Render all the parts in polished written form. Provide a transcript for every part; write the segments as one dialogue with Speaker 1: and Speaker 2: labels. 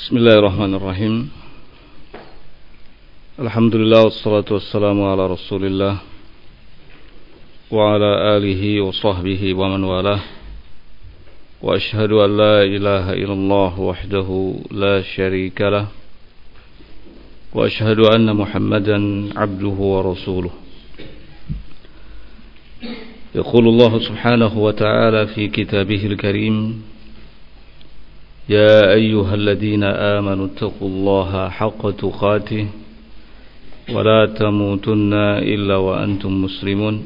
Speaker 1: Bismillahirrahmanirrahim. Alhamdulillah wassalatu wassalamu ala Rasulillah wa ala alihi wa sahbihi wa man walah. Wa ashhadu an la ilaha illallah wahdahu la syarika lah. Wa ashhadu anna Muhammadan abduhu wa rasuluh. Yaqulu Allah subhanahu wa ta'ala fi kitabihil karim: يا أيها الذين آمنوا اتقوا الله حق تقاته ولا تموتن إلا وأنتم مسلمون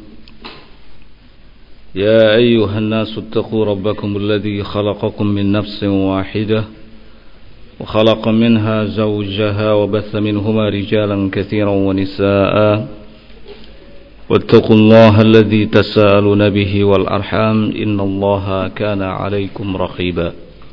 Speaker 1: يا أيها الناس اتقوا ربكم الذي خلقكم من نفس واحدة وخلق منها زوجها وبث منهما رجالا كثيرا ونساء واتقوا الله الذي تساءلون به والأرحام إن الله كان عليكم رقيبا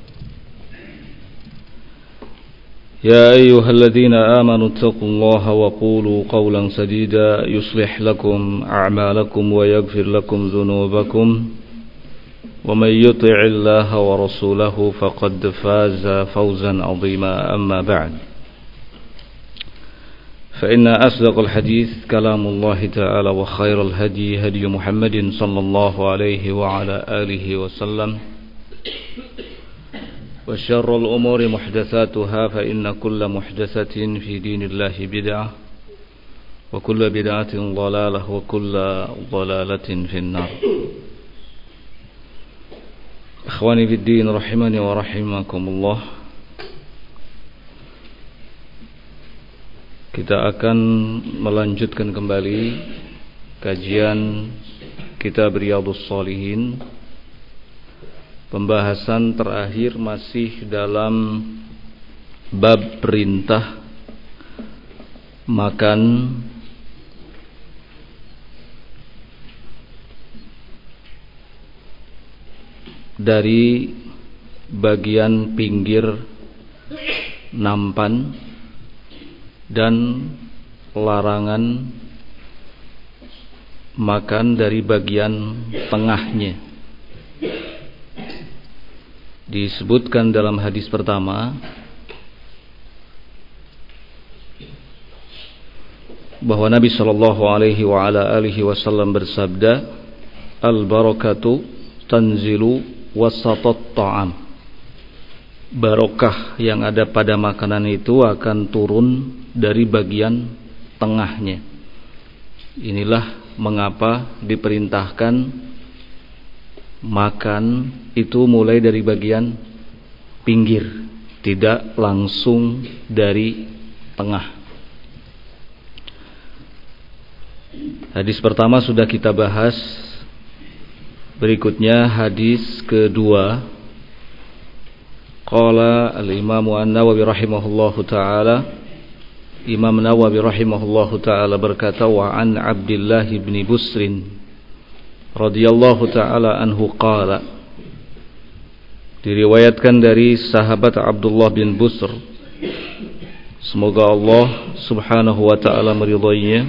Speaker 1: يا أيها الذين آمنوا اتقوا الله وقولوا قولا سديدا يصلح لكم أعمالكم ويغفر لكم ذنوبكم ومن يطع الله ورسوله فقد فاز فوزا عظيما أما بعد فإن أصدق الحديث كلام الله تعالى وخير الهدي هدي محمد صلى الله عليه وعلى آله وسلم وشر الأمور محدثاتها فإن كل محدثة في دين الله بدعة وكل بدعة ضلالة وكل ضلالة في النار. Ikhwani fi din rahimani wa rahimakumullah. Kita akan melanjutkan kembali kajian kitab Riyadhus Shalihin. Pembahasan terakhir masih dalam bab perintah makan dari bagian pinggir nampan dan larangan makan dari bagian tengahnya. Disebutkan dalam hadis pertama bahwa Nabi sallallahu alaihi wa ala alihi wasallam bersabda, "Al-barakatu tanzilu wasatat ta'am." Barokah yang ada pada makanan itu akan turun dari bagian tengahnya. Inilah mengapa diperintahkan makan itu mulai dari bagian pinggir, tidak langsung dari tengah. Hadis pertama sudah kita bahas. Berikutnya hadis kedua. Qala al-Imam An-Nawawi rahimahullahu taala, Imam Nawawi rahimahullahu taala berkata, wa an Abdullah bin Busrin radhiyallahu ta'ala anhu qala, diriwayatkan dari sahabat Abdullah bin Busr, semoga Allah subhanahu wa ta'ala meridainya,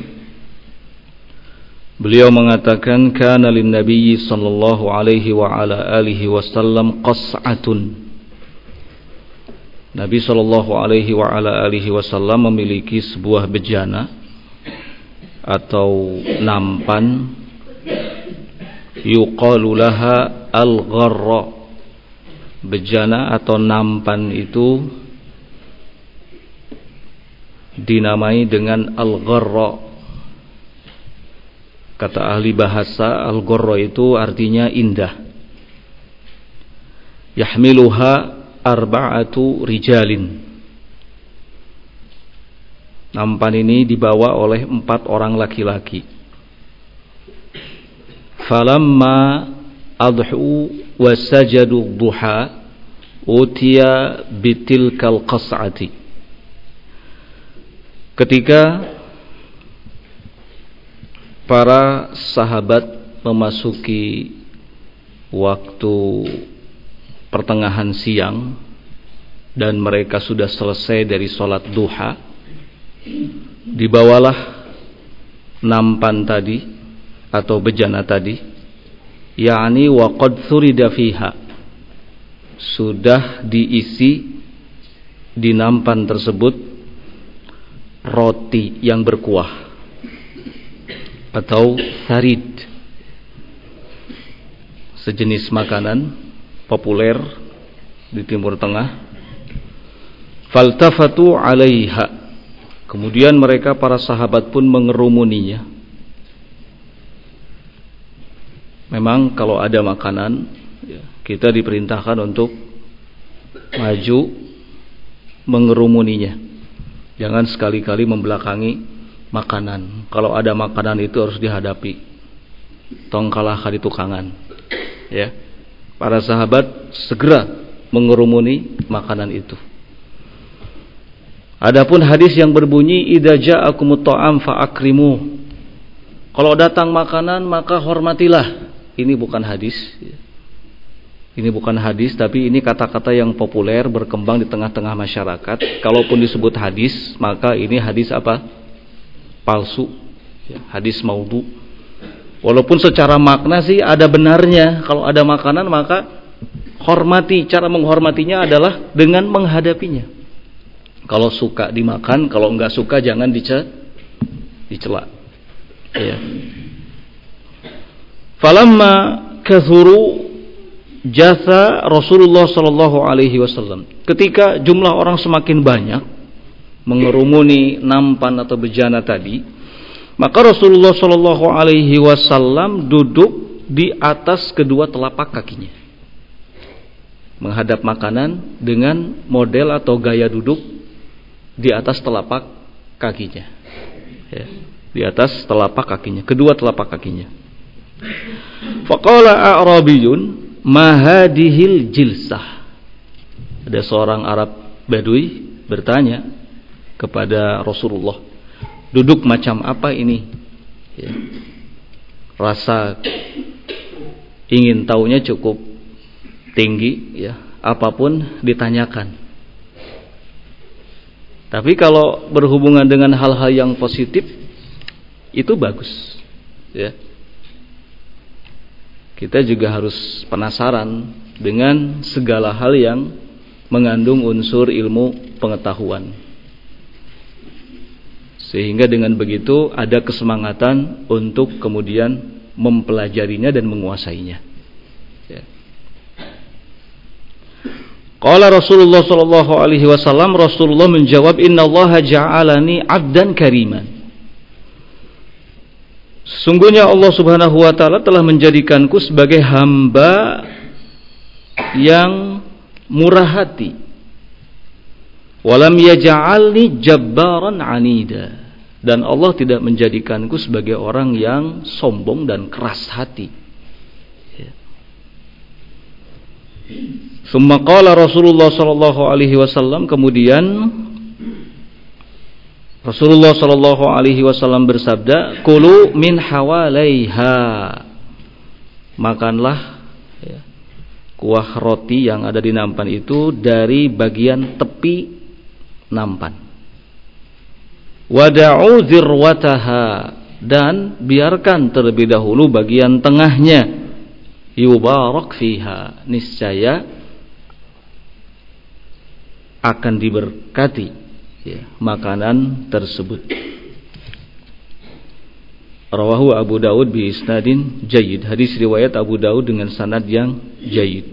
Speaker 1: beliau mengatakan, kana lin nabiyyi sallallahu alaihi wa ala alihi wasallam qas'atun. Nabi sallallahu alaihi wa ala alihi wasallam memiliki sebuah bejana atau nampan, yuqalu laha al-gharra. Bejana atau nampan itu dinamai dengan al-gharra. Kata ahli bahasa, al-gharra itu artinya indah. Yahmiluha arba'atu rijalin. Nampan ini dibawa oleh 4 orang laki-laki. Falamma adhu wa sajadu duha utiya bitilkal qas'ati. Ketika para sahabat memasuki waktu pertengahan siang dan mereka sudah selesai dari sholat duha, dibawalah nampan tadi atau bejana tadi, yakni wa qad thurida fiha, sudah diisi di nampan tersebut roti yang berkuah atau tharid, sejenis makanan populer di Timur Tengah. Faltafatu 'alaiha, kemudian mereka para sahabat pun mengerumuninya. Memang kalau ada makanan, kita diperintahkan untuk maju mengerumuninya. Jangan sekali-kali membelakangi makanan. Kalau ada makanan itu harus dihadapi. Tong kalah kali tukangan. Ya. Para sahabat segera mengerumuni makanan itu. Adapun hadis yang berbunyi idza ja'akumut ta'am fa'akrimu. Kalau datang makanan maka hormatilah. Ini bukan hadis. Ini bukan hadis, tapi ini kata-kata yang populer berkembang di tengah-tengah masyarakat. Kalaupun disebut hadis, maka ini hadis apa? Palsu. Hadis maudhu. Walaupun secara makna sih ada benarnya. Kalau ada makanan maka hormati. Cara menghormatinya adalah dengan menghadapinya. Kalau suka dimakan, kalau enggak suka jangan dicela. Ya. Falamma kathuru jasa Rasulullah sallallahu alaihi wasallam. Ketika jumlah orang semakin banyak mengerumuni nampan atau bejana tadi, maka Rasulullah sallallahu alaihi wasallam duduk di atas kedua telapak kakinya. Menghadap makanan dengan model atau gaya duduk di atas telapak kakinya. Ya, di atas telapak kakinya, kedua telapak kakinya. Faqala a'rabiyun ma hadhil jilsah. Ada seorang Arab Badui bertanya kepada Rasulullah, duduk macam apa ini? Ya. Rasa ingin tahunya cukup tinggi, ya. Apapun ditanyakan. Tapi kalau berhubungan dengan hal-hal yang positif itu bagus, ya. Kita juga harus penasaran dengan segala hal yang mengandung unsur ilmu pengetahuan. Sehingga dengan begitu ada kesemangatan untuk kemudian mempelajarinya dan menguasainya. Ya. Qala Rasulullah sallallahu alaihi wasallam, Rasulullah menjawab, innallaha ja'alani 'abdan kariman. Sesungguhnya Allah Subhanahu wa taala telah menjadikanku sebagai hamba yang murah hati. Walam yaj'alni jabbaran 'anida. Dan Allah tidak menjadikanku sebagai orang yang sombong dan keras hati. Summa qala Rasulullah sallallahu alaihi wasallam, kemudian Rasulullah sallallahu alaihi wasallam bersabda, "Kulu min hawalaiha." Makanlah, ya, kuah roti yang ada di nampan itu dari bagian tepi nampan. Wada'u dzirwataha, dan biarkan terlebih dahulu bagian tengahnya. Yubarak fiha, niscaya akan diberkati, ya, makanan tersebut. Rawahu Abu Daud bi isnadin jayyid. Hadis riwayat Abu Daud dengan sanad yang jayyid.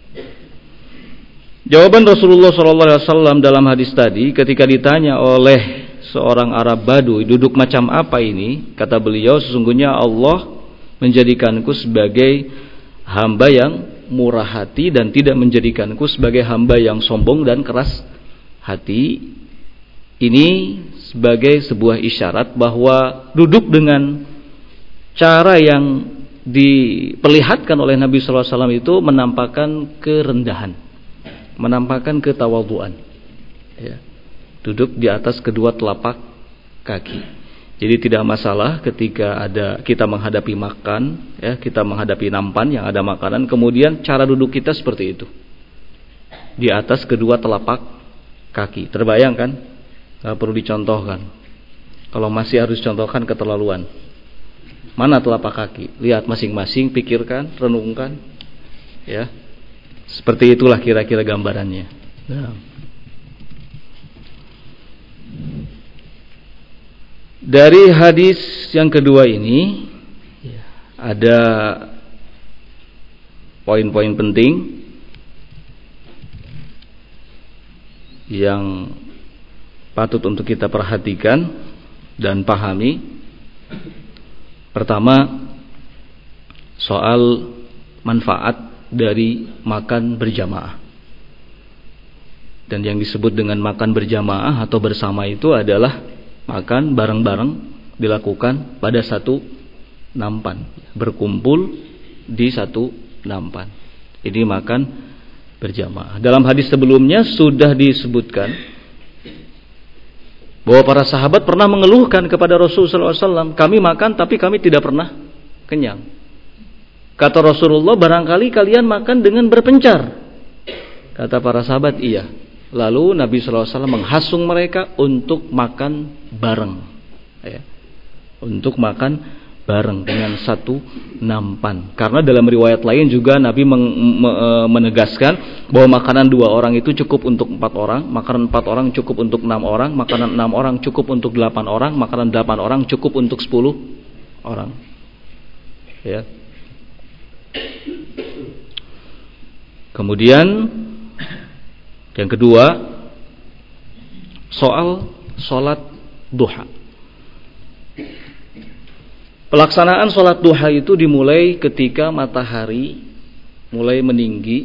Speaker 1: Jawaban Rasulullah SAW dalam hadis tadi ketika ditanya oleh seorang Arab Badui, duduk macam apa ini? Kata beliau, sesungguhnya Allah menjadikanku sebagai hamba yang murah hati dan tidak menjadikanku sebagai hamba yang sombong dan keras hati. Ini sebagai sebuah isyarat bahwa duduk dengan cara yang diperlihatkan oleh Nabi SAW itu menampakkan kerendahan, menampakkan ketawadhuan, ya. Duduk di atas kedua telapak kaki. Jadi tidak masalah ketika kita menghadapi makan, ya, kita menghadapi nampan yang ada makanan, kemudian cara duduk kita seperti itu, di atas kedua telapak kaki. Terbayang kan? Gak perlu dicontohkan. Kalau masih harus contohkan keterlaluan. Mana telapak kaki? Lihat masing-masing, pikirkan, renungkan, ya. Seperti itulah kira-kira gambarannya. Nah. Dari hadis yang kedua ini ada poin-poin penting yang patut untuk kita perhatikan dan pahami. Pertama, soal manfaat dari makan berjamaah. Dan yang disebut dengan makan berjamaah atau bersama itu adalah makan bareng-bareng dilakukan pada satu nampan, berkumpul di satu nampan. Ini makan berjamaah. Dalam hadis sebelumnya sudah disebutkan bahwa para sahabat pernah mengeluhkan kepada Rasulullah SAW, kami makan tapi kami tidak pernah kenyang. Kata Rasulullah, barangkali kalian makan dengan berpencar. Kata para sahabat, iya. Lalu Nabi SAW menghasung mereka untuk makan bareng, untuk makan bareng dengan satu nampan. Karena dalam riwayat lain juga Nabi menegaskan bahwa makanan 2 orang itu cukup untuk 4 orang, makanan 4 orang cukup untuk 6 orang, makanan 6 orang cukup untuk 8 orang, makanan 8 orang cukup untuk 10 orang. Ya. Kemudian yang kedua, soal sholat duha. Pelaksanaan sholat duha itu dimulai ketika matahari mulai meninggi,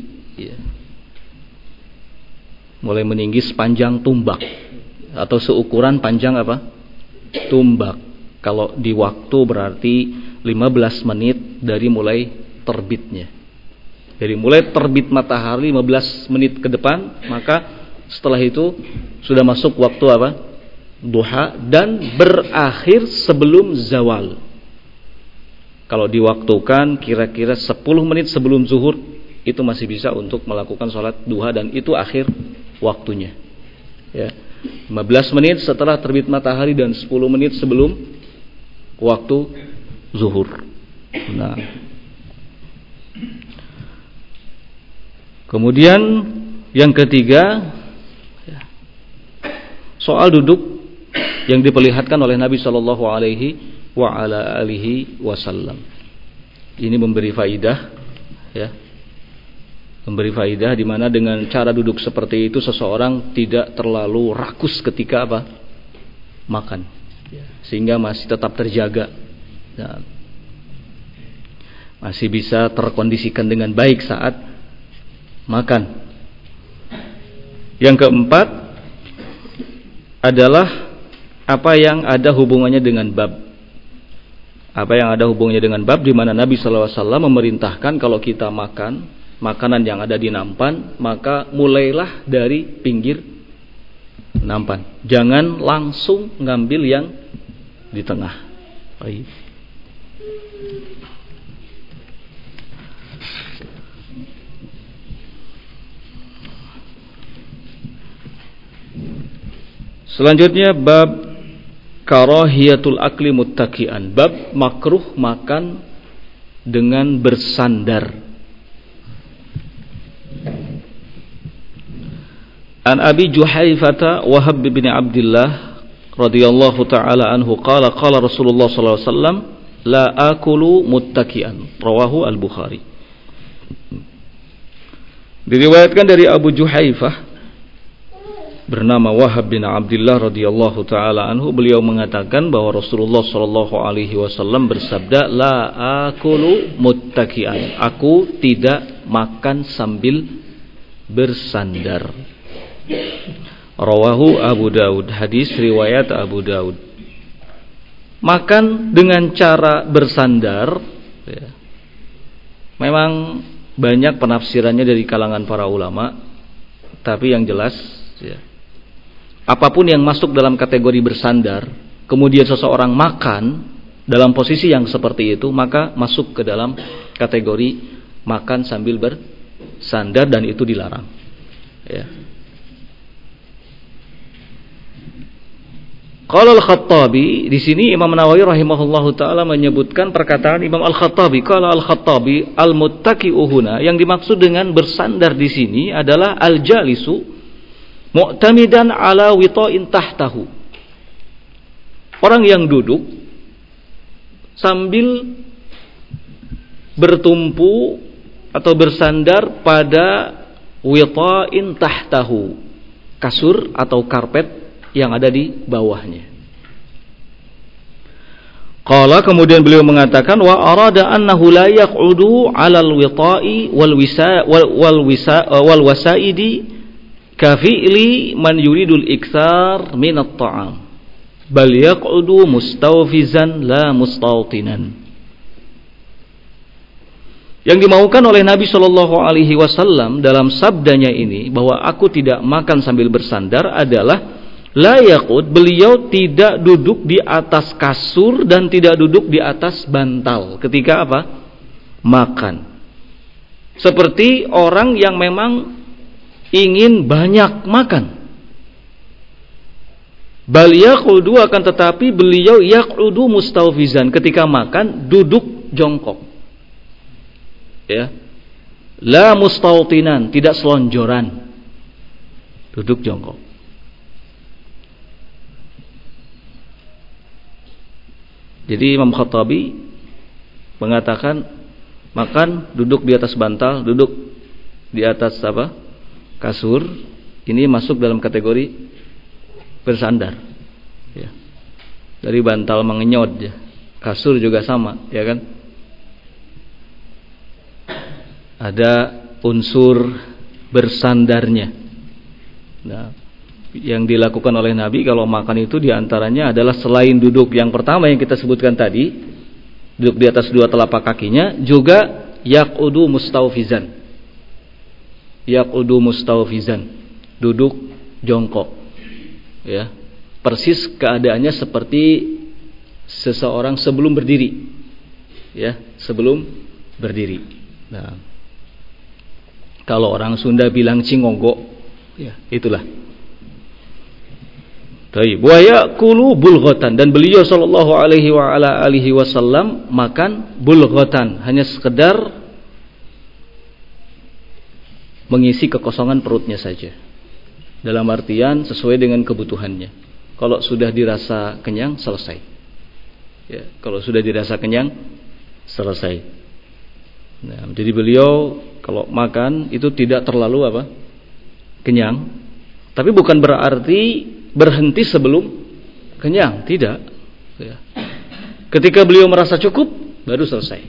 Speaker 1: mulai meninggi sepanjang tumbak atau seukuran panjang apa? Tumbak. Kalau di waktu berarti 15 menit dari mulai terbitnya. Jadi mulai terbit matahari 15 menit ke depan, maka setelah itu sudah masuk waktu apa? Duha, dan berakhir sebelum zawal. Kalau diwaktukan kira-kira 10 menit sebelum zuhur, itu masih bisa untuk melakukan sholat duha dan itu akhir waktunya. Ya. 15 menit setelah terbit matahari dan 10 menit sebelum waktu zuhur. Nah, kemudian yang ketiga, soal duduk yang diperlihatkan oleh Nabi Shallallahu Alaihi Wasallam. Ini memberi faidah, ya, memberi faidah di mana dengan cara duduk seperti itu seseorang tidak terlalu rakus ketika apa? Makan, sehingga masih tetap terjaga, ya, masih bisa terkondisikan dengan baik saat makan. Yang keempat adalah apa yang ada hubungannya dengan bab. Apa yang ada hubungannya dengan bab di mana Nabi SAW memerintahkan kalau kita makan makanan yang ada di nampan, maka mulailah dari pinggir nampan. Jangan langsung ngambil yang di tengah. Baik. Selanjutnya bab karahiyatul akli muttaki'an, bab makruh makan dengan bersandar. An Abi Juhaifata Wahab bin Abdullah radhiyallahu taala anhu qala qala Rasulullah sallallahu alaihi wasallam la akulu muttaki'an, rawahu Al-Bukhari. Diriwayatkan dari Abu Juhaifah bernama Wahab bin Abdullah radhiyallahu taala anhu, beliau mengatakan bahwa Rasulullah sallallahu alaihi wasallam bersabda, la akulu muttaki'an, aku tidak makan sambil bersandar. Rawahu Abu Daud, hadis riwayat Abu Daud. Makan dengan cara bersandar, ya, memang banyak penafsirannya dari kalangan para ulama, tapi yang jelas, ya, apapun yang masuk dalam kategori bersandar, kemudian seseorang makan dalam posisi yang seperti itu, maka masuk ke dalam kategori makan sambil bersandar dan itu dilarang. Ya. Qala Al-Khattabi, di sini Imam Nawawi rahimahullahu taala menyebutkan perkataan Imam Al-Khattabi. Qala Al-Khattabi, al-muttaqi'u huna, yang dimaksud dengan bersandar di sini adalah al-jalisu mu'tamidan ala wita'in tahtahu. orang yang duduk sambil bertumpu atau bersandar pada wita'in tahtahu, kasur atau karpet yang ada di bawahnya. Qala, kemudian beliau mengatakan, wa arada annahu la yaq'udu 'alal wita'i wal wasaidi ka fi'li man yuridul iktsar min at-ta'am bal yaq'udu mustawfizan la mustawtinan. Yang dimaukan oleh Nabi Shallallahu Alaihi Wasallam dalam sabdanya ini, bahwa aku tidak makan sambil bersandar, adalah la yaqud, beliau tidak duduk di atas kasur dan tidak duduk di atas bantal ketika apa? Makan. Seperti orang yang memang ingin banyak makan. Bal yaqudu, akan tetapi beliau yaqudu mustawfizan, ketika makan duduk jongkok. Ya. La mustawtinan, tidak selonjoran. Duduk jongkok. Jadi Imam Khattabi mengatakan makan duduk di atas bantal, duduk di atas apa? Kasur, ini masuk dalam kategori bersandar. Ya. Dari bantal mengenyot ya. Kasur juga sama, ya kan? Ada unsur bersandarnya. Nah, yang dilakukan oleh Nabi kalau makan itu diantaranya adalah selain duduk yang pertama yang kita sebutkan tadi, duduk di atas dua telapak kakinya, juga yaqudu mustawfizan. Yaqudu mustawfizan, duduk jongkok. Ya, persis keadaannya seperti seseorang sebelum berdiri. Ya, sebelum berdiri. Nah, kalau orang Sunda bilang cingongo, ya itulah. Baik, wa yaqulu bulghatan, dan beliau sallallahu alaihi wasallam makan bulghatan, hanya sekedar mengisi kekosongan perutnya saja. Dalam artian sesuai dengan kebutuhannya. Kalau sudah dirasa kenyang, selesai. Ya, kalau sudah dirasa kenyang, selesai. Nah, jadi beliau kalau makan itu tidak terlalu apa? Kenyang. Tapi bukan berarti berhenti sebelum kenyang, tidak. Ya. Ketika beliau merasa cukup, baru selesai.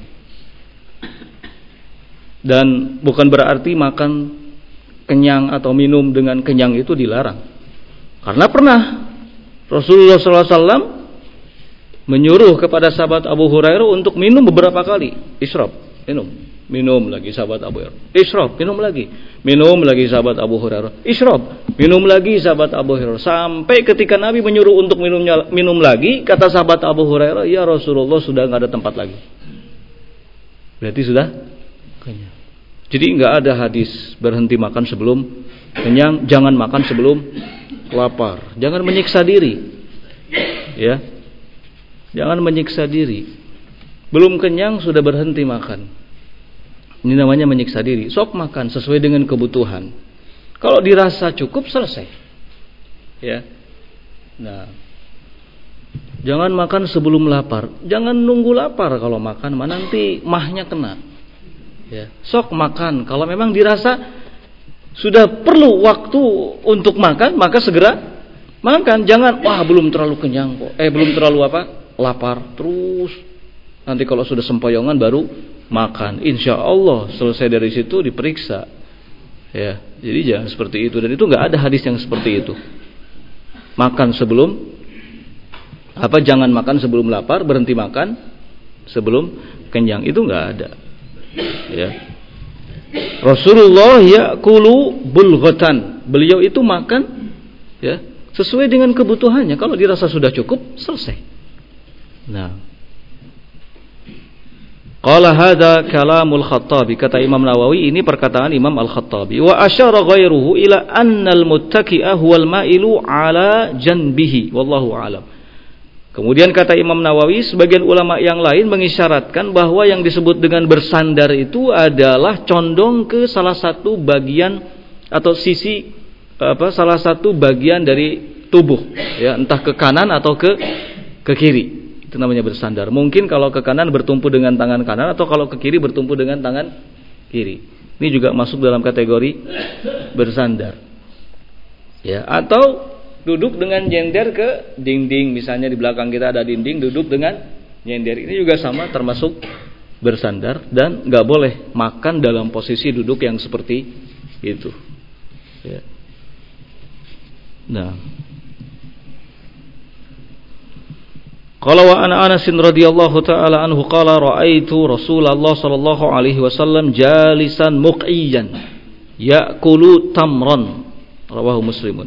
Speaker 1: Dan bukan berarti makan kenyang atau minum dengan kenyang itu dilarang. Karena pernah Rasulullah SAW menyuruh kepada sahabat Abu Hurairah untuk minum beberapa kali. Isyrab, minum lagi sahabat Abu Hurairah. Isyrab, minum lagi sahabat Abu Hurairah. Isyrab, minum lagi sahabat Abu Hurairah. Sampai ketika Nabi menyuruh untuk minum lagi, kata sahabat Abu Hurairah, ya Rasulullah, sudah enggak ada tempat lagi. Berarti sudah kenyang. Jadi enggak ada hadis berhenti makan sebelum kenyang, jangan makan sebelum lapar. Jangan menyiksa diri. Ya. Jangan menyiksa diri. Belum kenyang sudah berhenti makan. Ini namanya menyiksa diri. Sok makan sesuai dengan kebutuhan. Kalau dirasa cukup, selesai. Ya. Nah, jangan makan sebelum lapar. Jangan nunggu lapar kalau makan, nanti mahnya kena. Ya. Sok makan. Kalau memang dirasa sudah perlu waktu untuk makan, maka segera makan. Jangan, wah belum terlalu kenyang kok. Belum terlalu lapar. Terus nanti kalau sudah sempoyongan baru makan. Insya Allah selesai dari situ diperiksa. Ya, jadi jangan seperti itu. Dan itu nggak ada hadis yang seperti itu. Makan sebelum jangan makan sebelum lapar, berhenti makan sebelum kenyang. Itu nggak ada. Ya. Rasulullah ya'kulu bulghatan. Beliau itu makan ya, sesuai dengan kebutuhannya. Kalau dirasa sudah cukup, selesai. Nah, qala hadza kalamul Khattabi, kata Imam Nawawi, ini perkataan Imam Al-Khattabi. Wa asyara ghairuhu ila annal muttaqi'a huwal ma'ilu ala janbihi wallahu a'lam. Kemudian kata Imam Nawawi, sebagian ulama yang lain mengisyaratkan bahwa yang disebut dengan bersandar itu adalah condong ke salah satu bagian atau sisi salah satu bagian dari tubuh, ya, entah ke kanan atau ke ke kiri. Itu namanya bersandar. Mungkin kalau ke kanan bertumpu dengan tangan kanan, atau kalau ke kiri bertumpu dengan tangan kiri. Ini juga masuk dalam kategori bersandar. Ya, atau duduk dengan nyender ke dinding, misalnya di belakang kita ada dinding, duduk dengan nyender. Ini juga sama, termasuk bersandar, dan nggak boleh makan dalam posisi duduk yang seperti itu. Ya. Nah, qala wa ana Anas radhiyallahu taala anhu qala raaitu Rasulullah sallallahu alaihi wasallam jalisan muqiyan ya'kulu tamran, rawahu Muslimun.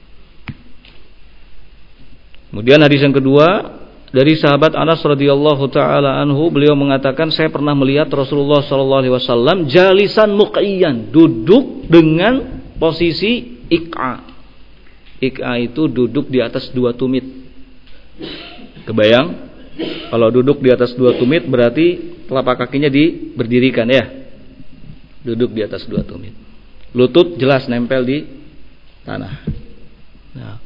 Speaker 1: Kemudian hadis yang kedua dari sahabat Anas radhiyallahu taala anhu, beliau mengatakan, saya pernah melihat Rasulullah sallallahu alaihi wasallam jalisan muqiyan, duduk dengan posisi iqa. Iqa itu duduk di atas dua tumit. Kebayang? Kalau duduk di atas dua tumit berarti telapak kakinya berdirikan ya. Duduk di atas dua tumit. Lutut jelas nempel di tanah. Nah.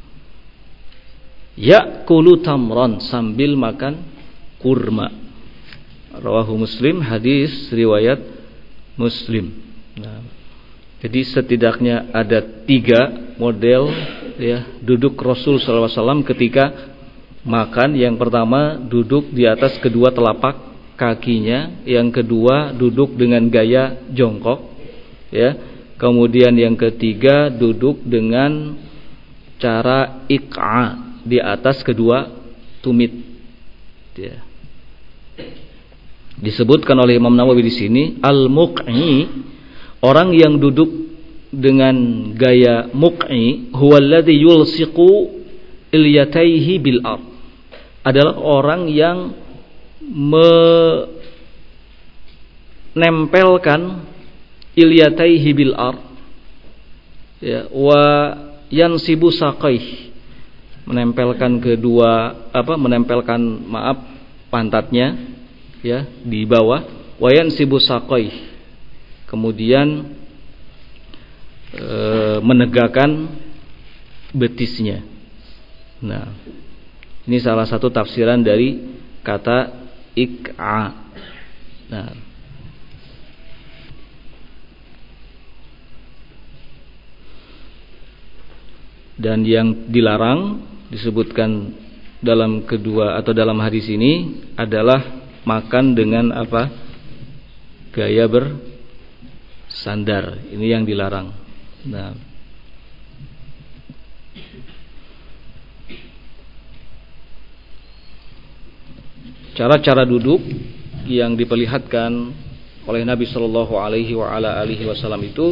Speaker 1: Ya'kulu tamran, sambil makan kurma. Rawahu Muslim, hadis riwayat Muslim. Nah. Jadi setidaknya ada 3 model ya duduk Rasul sallallahu alaihi wasallam ketika makan. Yang pertama, duduk di atas kedua telapak kakinya. Yang kedua, duduk dengan gaya jongkok ya. Kemudian yang ketiga, duduk dengan cara iqa, di atas kedua tumit ya. Disebutkan oleh Imam Nawawi di sini, al-muq'i, orang yang duduk dengan gaya muq'i, huwallazi yulsiqu ilyataihi bil ard, adalah orang yang menempelkan ilyataihi bil ard ya, wa yansibu saqaih, menempelkan pantatnya ya di bawah, wa yansibu saqaih, kemudian menegakkan betisnya. Nah, ini salah satu tafsiran dari kata iqa. Nah, dan yang dilarang disebutkan dalam kedua atau dalam hadis ini adalah makan dengan apa? Gaya bersandar. Ini yang dilarang. Nah, cara-cara duduk yang diperlihatkan oleh Nabi Shallallahu Alaihi Wasallam itu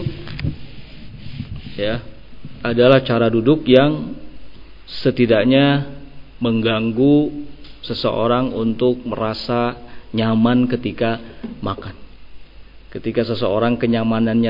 Speaker 1: ya adalah cara duduk yang setidaknya mengganggu seseorang untuk merasa nyaman ketika makan. Ketika seseorang kenyamanannya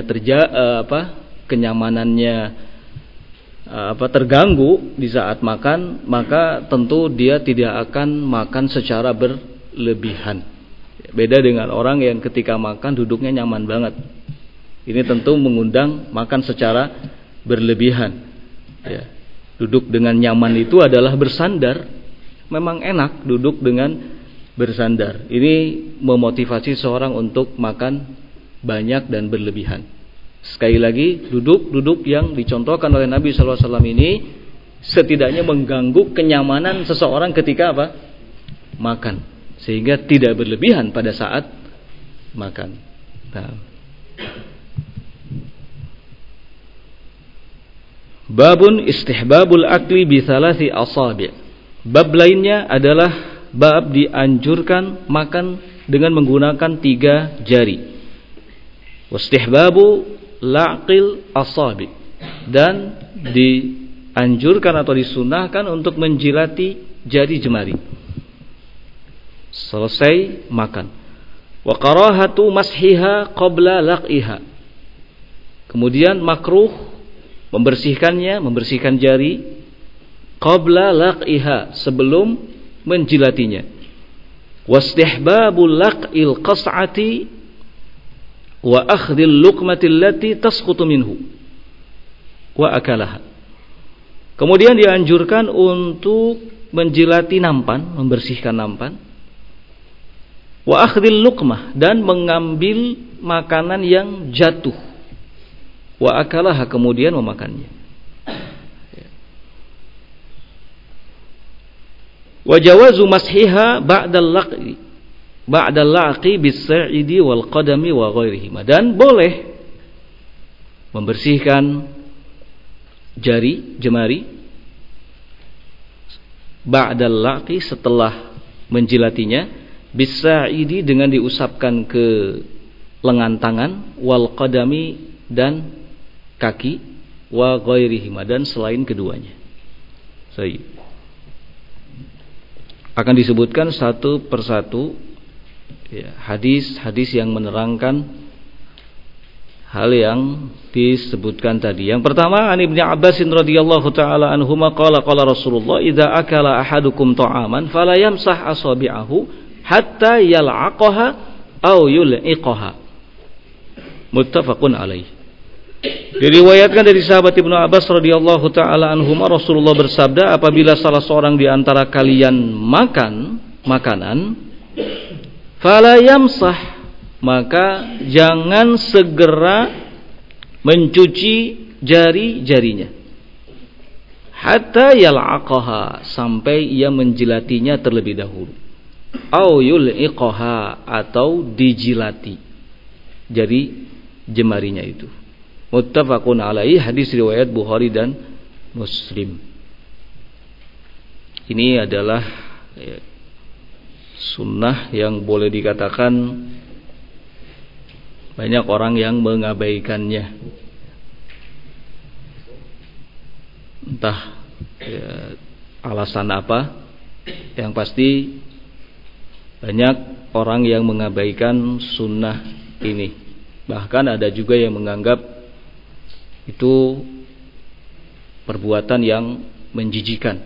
Speaker 1: terganggu di saat makan, maka tentu dia tidak akan makan secara berlebihan. Beda dengan orang yang ketika makan duduknya nyaman banget. Ini tentu mengundang makan secara berlebihan. Ya. Duduk dengan nyaman itu adalah bersandar. Memang enak duduk dengan bersandar. Ini memotivasi seorang untuk makan banyak dan berlebihan. Sekali lagi, duduk yang dicontohkan oleh Nabi SAW ini setidaknya mengganggu kenyamanan seseorang ketika apa? Makan, sehingga tidak berlebihan pada saat makan. Nah. Babun istihbabul akli bi thalathi asabi'. Bab lainnya adalah bab dianjurkan makan dengan menggunakan 3 jari. Wastihbabu laqil asabi', dan dianjurkan atau disunahkan untuk menjilati jari jemari selesai makan. Wa karahatu mashiha qabla laqiha. Kemudian makruh membersihkan jari qabla laqiha, sebelum menjilatinya. Wastihbabul laqil qas'ati wa akhdhil luqmati allati tasqutu minhu wa akalaha. Kemudian dianjurkan untuk menjilati nampan, membersihkan nampan. Wa akhdhil luqmah, dan mengambil makanan yang jatuh. Wa akalaha, kemudian memakannya. Wa jawazu mashiha ba'dal laqi bis-sa'idi wal qadami wa ghairihima, dan boleh membersihkan jemari ba'dal laqi, setelah menjilatinya, bis-sa'idi, dengan diusapkan ke lengan tangan, wal qadami, dan kaki, wa ghairihima, dan selain keduanya. Akan disebutkan satu persatu hadis-hadis yang menerangkan hal yang disebutkan tadi. Yang pertama, an Ibnu Abbas radhiyallahu taala anhuma qala Rasulullah idza akala ahadukum ta'aman fala yamsah asabi'ahu hatta yal'aqaha aw yul'iqaha. Muttafaqun alaih. Diriwayatkan dari sahabat Ibnu Abbas radhiyallahu taala anhuma, Rasulullah bersabda, apabila salah seorang di antara kalian makan makanan, fala yamsah, maka jangan segera mencuci jari-jarinya, hatta yal'aqaha, sampai ia menjilatinya terlebih dahulu, au yul'iqaha, atau dijilati jari jemarinya itu. Muttafaqun alaihi, hadis riwayat Bukhari dan Muslim. Ini adalah sunnah yang boleh dikatakan banyak orang yang mengabaikannya. Entah alasan apa, yang pasti banyak orang yang mengabaikan sunnah ini. Bahkan ada juga yang menganggap itu perbuatan yang menjijikan.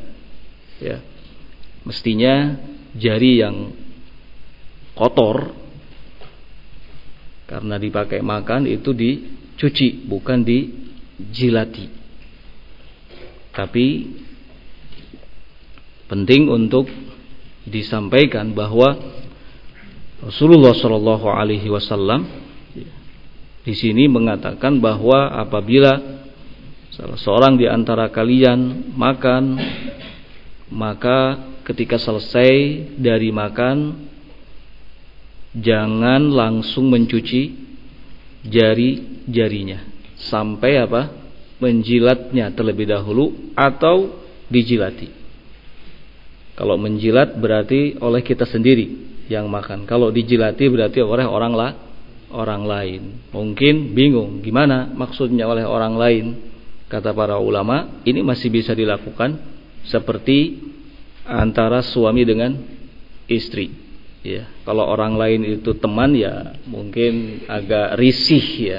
Speaker 1: Mestinya jari yang kotor karena dipakai makan itu dicuci, bukan dijilati. Tapi penting untuk disampaikan bahwa Rasulullah Shallallahu Alaihi Wasallam di sini mengatakan bahwa apabila salah seorang di antara kalian makan, maka ketika selesai dari makan jangan langsung mencuci jari-jarinya sampai menjilatnya terlebih dahulu atau dijilati. Kalau menjilat berarti oleh kita sendiri yang makan. Kalau dijilati berarti oleh orang lain. Mungkin bingung gimana maksudnya oleh orang lain. Kata para ulama, ini masih bisa dilakukan seperti antara suami dengan istri. Kalau orang lain itu teman, ya mungkin agak risih,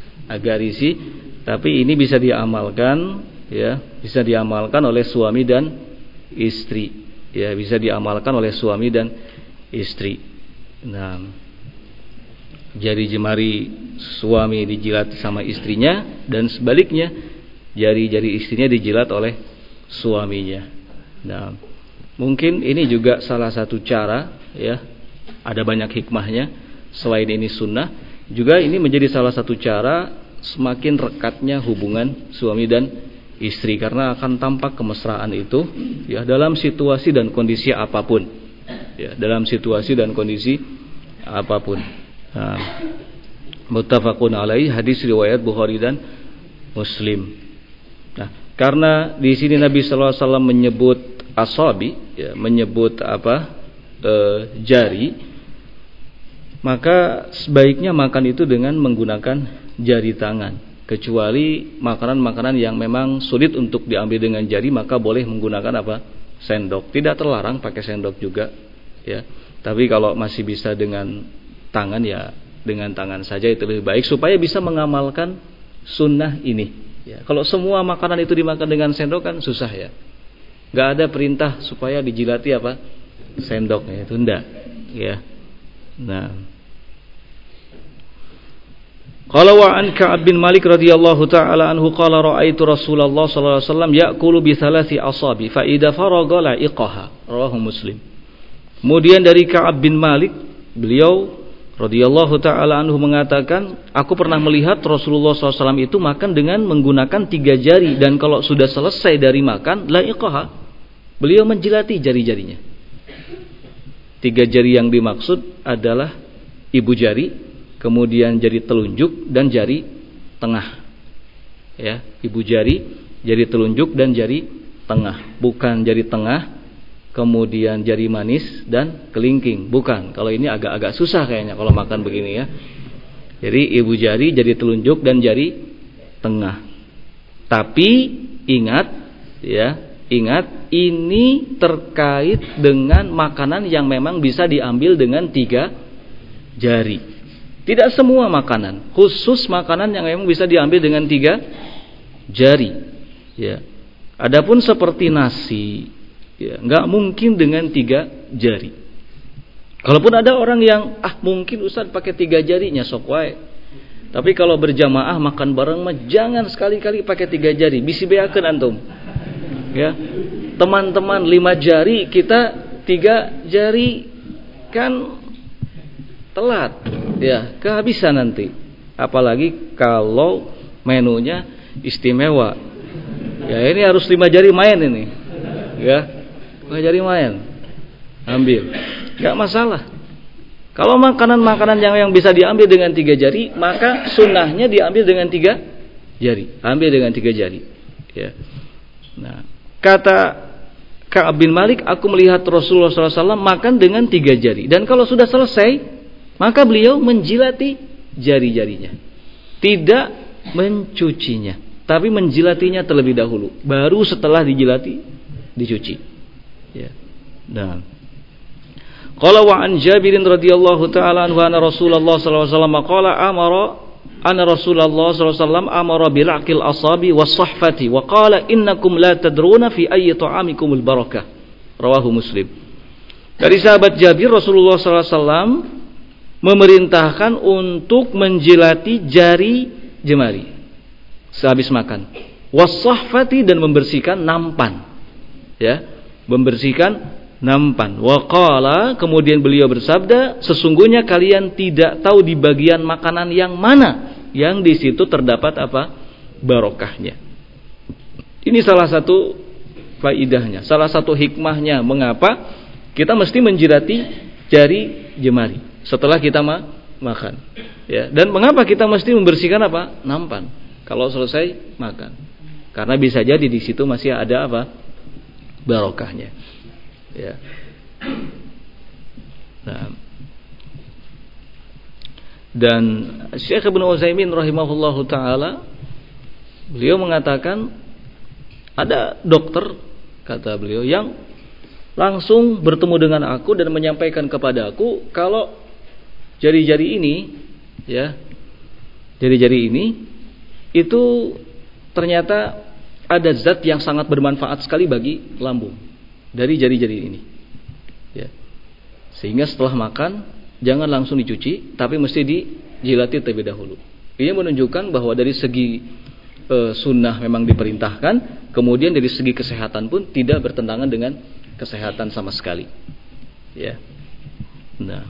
Speaker 1: tapi ini bisa diamalkan, bisa diamalkan oleh suami dan istri, bisa diamalkan oleh suami dan istri. Nah, jari jemari suami dijilat sama istrinya, dan sebaliknya jari-jari istrinya dijilat oleh suaminya. Nah, mungkin ini juga salah satu cara, ada banyak hikmahnya. Selain ini sunnah, juga ini menjadi salah satu cara semakin rekatnya hubungan suami dan istri, karena akan tampak kemesraan itu dalam situasi dan kondisi apapun. Dalam situasi dan kondisi apapun. Muttafaqun alaihi, hadis riwayat Bukhari dan Muslim. Nah, karena di sini Nabi sallallahu alaihi wasallam menyebut asabi, menyebut jari, maka sebaiknya makan itu dengan menggunakan jari tangan. Kecuali makanan-makanan yang memang sulit untuk diambil dengan jari, maka boleh menggunakan sendok. Tidak terlarang pakai sendok juga, Tapi kalau masih bisa dengan tangan, dengan tangan saja itu lebih baik supaya bisa mengamalkan sunnah ini. Kalau semua makanan itu dimakan dengan sendok kan susah, Gak ada perintah supaya dijilati sendoknya itu, enggak, Nah, Qala wa an Ka'ab bin Malik radhiyallahu ta'ala anhu qala ra'aitu Rasulullah sallallahu alaihi wasallam ya'kulu bi thalathi asabi fa idza faragha la'iqaha. Rawahu Muslim. Kemudian dari Ka'ab bin Malik, beliau radhiyallahu ta'ala anhu mengatakan, aku pernah melihat Rasulullah SAW itu makan dengan menggunakan 3 jari, dan kalau sudah selesai dari makan la'iqaha, beliau menjilati jari-jarinya. 3 jari yang dimaksud adalah ibu jari, kemudian jari telunjuk dan jari tengah. Ya, ibu jari, jari telunjuk dan jari tengah, bukan jari tengah kemudian jari manis dan kelingking, bukan. Kalau ini agak-agak susah kayaknya kalau makan begini ya. Jadi ibu jari, jari telunjuk dan jari tengah. Tapi ingat ya, ingat ini terkait dengan makanan yang memang bisa diambil dengan 3 jari. Tidak semua makanan, khusus makanan yang memang bisa diambil dengan 3 jari. Ya. Adapun seperti nasi, ya, nggak mungkin dengan 3 jari. Kalaupun ada orang yang mungkin Ustaz pakai 3 jarinya sok wae. Tapi kalau berjamaah makan bareng mah jangan sekali-kali pakai 3 jari. Bisi beakeun antum. Ya. Teman-teman 5 jari, kita 3 jari kan telat. Ya, kehabisan nanti. Apalagi kalau menunya istimewa. Ya, ini harus 5 jari main ini. Ya. 5 jari main. Ambil. Enggak masalah. Kalau makanan-makanan yang bisa diambil dengan 3 jari, maka sunnahnya diambil dengan 3 jari. Ambil dengan 3 jari. Ya. Nah, kata Ka'ab bin Malik, aku melihat Rasulullah SAW makan dengan 3 jari. Dan kalau sudah selesai, maka beliau menjilati jari-jarinya. Tidak mencucinya, tapi menjilatinya terlebih dahulu. Baru setelah dijilati, dicuci. Ya. Nah, qala wa an Jabir radhiyallahu ta'ala anhu anna Rasulullah sallallahu alaihi wasallam qala anna Rasulullah sallallahu alaihi wasallam amara bil aqil asabi was sahfati wa qala innakum la tadruna fi ayyi ta'amikumul barakah. Rawahu Muslim. Dari sahabat Jabir, Rasulullah sallallahu alaihi wasallam memerintahkan untuk menjilati jari jemari sehabis makan. Was sahfati, dan membersihkan nampan. Ya, membersihkan nampan. Wa qala, kemudian beliau bersabda, sesungguhnya kalian tidak tahu di bagian makanan yang mana yang di situ terdapat apa? Barokahnya. Ini salah satu faidahnya, salah satu hikmahnya mengapa kita mesti menjilati jari jemari setelah kita makan. Ya, dan mengapa kita mesti membersihkan apa? Nampan kalau selesai makan. Karena bisa jadi di situ masih ada apa? Barokahnya. Ya. Nah. Dan Syekh Ibnu Utsaimin rahimahullahu taala, beliau mengatakan ada dokter, kata beliau, yang langsung bertemu dengan aku dan menyampaikan kepada aku kalau jari-jari ini, ya, jari-jari ini itu ternyata ada zat yang sangat bermanfaat sekali bagi lambung dari jari-jari ini. Ya. Sehingga setelah makan jangan langsung dicuci, tapi mesti dijilati terlebih dahulu. Ini menunjukkan bahwa dari segi sunnah memang diperintahkan, kemudian dari segi kesehatan pun tidak bertentangan dengan kesehatan sama sekali. Ya. Nah.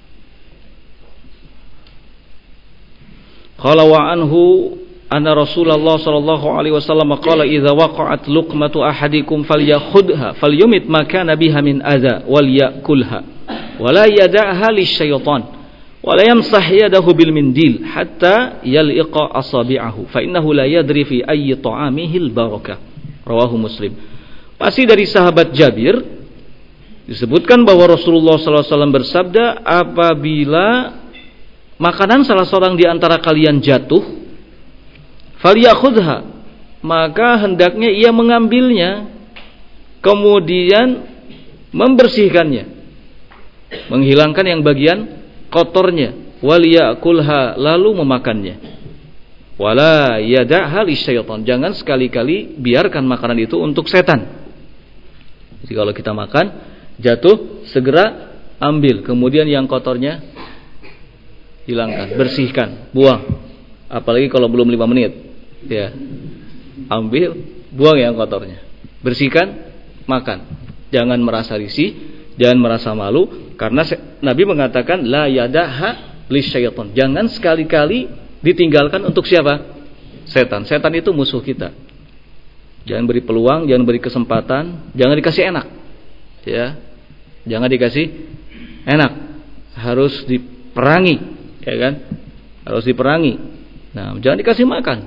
Speaker 1: Qala wa anhu anna Rasulullah sallallahu alaihi wasallam qala idza waqa'at luqmatu ahadikum falyakhudha falyumit ma kana biha min adza wal yakulha wa la yad'aha lisyaitan wa la yamsah yadahu bil mindil hatta yalqa asabi'ahu fa innahu la yadri fi ayyi ta'amihi al barakah. Rawahu Muslim. Masih dari sahabat Jabir disebutkan bahwa Rasulullah sallallahu alaihi wasallam bersabda, apabila makanan salah seorang di antara kalian jatuh, falyakhudha, maka hendaknya ia mengambilnya, kemudian membersihkannya, menghilangkan yang bagian kotornya, wal yakulha, lalu memakannya. Wala yada'ha lisyaitan, jangan sekali-kali biarkan makanan itu untuk setan. Jadi kalau kita makan jatuh, segera ambil, kemudian yang kotornya hilangkan, bersihkan, buang. Apalagi kalau belum 5 menit. Ya. Ambil, buang yang kotornya. Bersihkan, makan. Jangan merasa risih, jangan merasa malu, karena Nabi mengatakan la yadaha lisyaiton. Jangan sekali-kali ditinggalkan untuk siapa? Setan. Setan itu musuh kita. Jangan beri peluang, jangan beri kesempatan, jangan dikasih enak. Ya. Jangan dikasih enak. Harus diperangi, ya kan? Harus diperangi. Nah, jangan dikasih makan.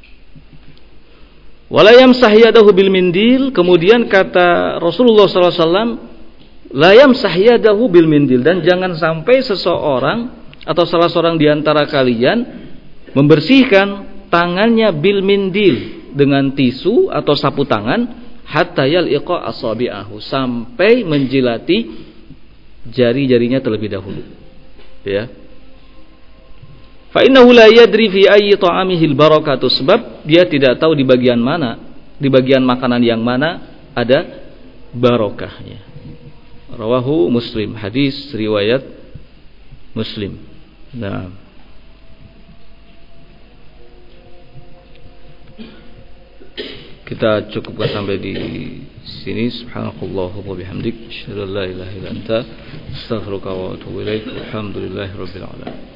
Speaker 1: Wala yamsah yadahu bil mindil, kemudian kata Rasulullah sallallahu alaihi wasallam, la yamsah yadahu bil mindil, dan jangan sampai seseorang atau salah seorang di antara kalian membersihkan tangannya bil mindil, dengan tisu atau sapu tangan, hatta yalqa asabi'ahu, sampai menjilati jari-jarinya terlebih dahulu. Ya. Fa innahu la yadri fi ayyi ta'amihil barakatu, sebab dia tidak tahu di bagian mana, di bagian makanan yang mana ada barokahnya. Rawahu Muslim, hadis riwayat Muslim. Nah, kita cukupkan sampai di sini. Subhanallah wa bihamdik, asyhadu an la ilaha illa anta, astaghfiruka wa atubu ilaik. Alhamdulillahirabbil alamin.